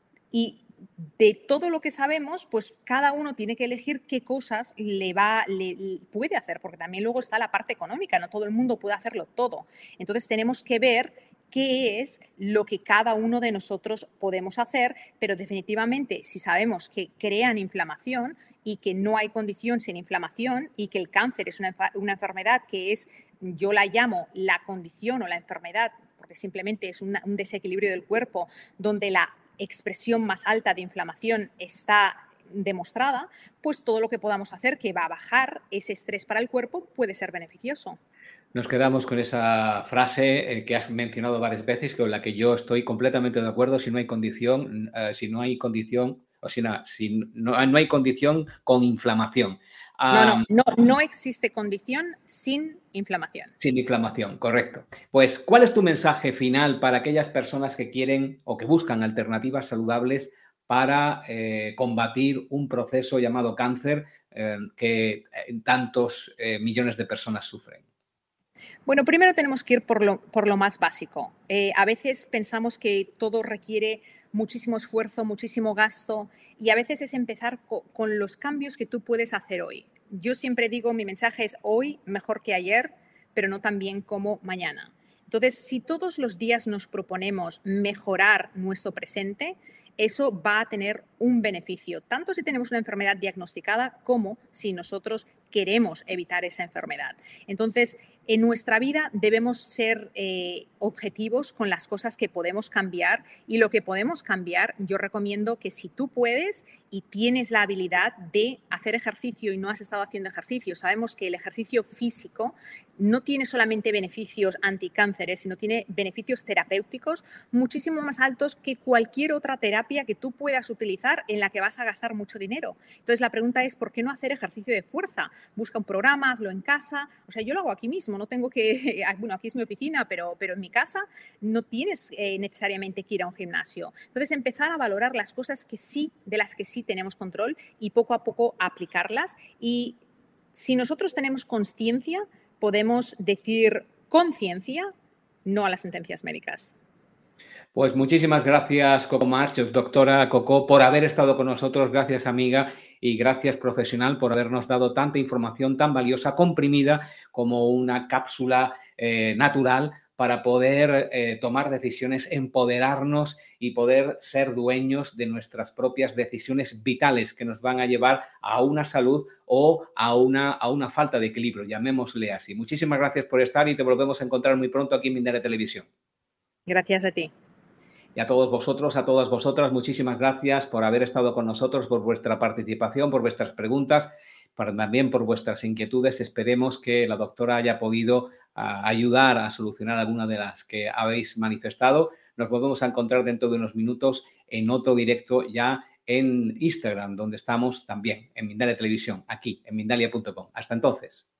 Speaker 6: y de todo lo que sabemos, pues cada uno tiene que elegir qué cosas le va, le, le puede hacer, porque también luego está la parte económica, no todo el mundo puede hacerlo todo. Entonces tenemos que ver qué es lo que cada uno de nosotros podemos hacer, pero definitivamente si sabemos que crean inflamación y que no hay condición sin inflamación y que el cáncer es una, una enfermedad que es, yo la llamo la condición o la enfermedad, porque simplemente es una, un desequilibrio del cuerpo donde la expresión más alta de inflamación está demostrada, pues todo lo que podamos hacer que va a bajar ese estrés para el cuerpo puede ser beneficioso.
Speaker 5: Nos quedamos con esa frase eh, que has mencionado varias veces, con la que yo estoy completamente de acuerdo. Si no hay condición, eh, si no hay condición, o si, no, si no, no hay condición con inflamación.
Speaker 6: Um, no, no, no, no existe condición sin inflamación.
Speaker 5: Sin inflamación, correcto. Pues, ¿cuál es tu mensaje final para aquellas personas que quieren o que buscan alternativas saludables para eh, combatir un proceso llamado cáncer eh, que tantos eh, millones de personas sufren?
Speaker 6: Bueno, primero tenemos que ir por lo, por lo más básico. Eh, a veces pensamos que todo requiere muchísimo esfuerzo, muchísimo gasto y a veces es empezar co- con los cambios que tú puedes hacer hoy. Yo siempre digo, mi mensaje es hoy mejor que ayer, pero no tan bien como mañana. Entonces, si todos los días nos proponemos mejorar nuestro presente, eso va a tener un beneficio, tanto si tenemos una enfermedad diagnosticada como si nosotros queremos evitar esa enfermedad. Entonces, En nuestra vida debemos ser eh, objetivos con las cosas que podemos cambiar, y lo que podemos cambiar, yo recomiendo que si tú puedes y tienes la habilidad de hacer ejercicio y no has estado haciendo ejercicio, sabemos que el ejercicio físico no tiene solamente beneficios anticánceres, sino tiene beneficios terapéuticos muchísimo más altos que cualquier otra terapia que tú puedas utilizar en la que vas a gastar mucho dinero. Entonces la pregunta es, ¿por qué no hacer ejercicio de fuerza? Busca un programa, hazlo en casa. O sea, yo lo hago aquí mismo, no tengo que, bueno, aquí es mi oficina, pero, pero en mi casa no tienes eh, necesariamente que ir a un gimnasio. Entonces empezar a valorar las cosas que sí, de las que sí tenemos control, y poco a poco aplicarlas. Y si nosotros tenemos consciencia, podemos decir con ciencia no a las sentencias médicas.
Speaker 5: Pues muchísimas gracias, Coco March, doctora Coco, por haber estado con nosotros. Gracias, amiga, y gracias, profesional, por habernos dado tanta información tan valiosa, comprimida como una cápsula eh, natural, para poder eh, tomar decisiones, empoderarnos y poder ser dueños de nuestras propias decisiones vitales que nos van a llevar a una salud o a una, a una falta de equilibrio, llamémosle así. Muchísimas gracias por estar y te volvemos a encontrar muy pronto aquí en Mindalia Televisión.
Speaker 6: Gracias a ti.
Speaker 5: Y a todos vosotros, a todas vosotras, muchísimas gracias por haber estado con nosotros, por vuestra participación, por vuestras preguntas, para, también por vuestras inquietudes. Esperemos que la doctora haya podido uh, ayudar a solucionar alguna de las que habéis manifestado. Nos volvemos a encontrar dentro de unos minutos en otro directo ya en Instagram, donde estamos también, en Mindalia Televisión, aquí, en Mindalia punto com. Hasta entonces.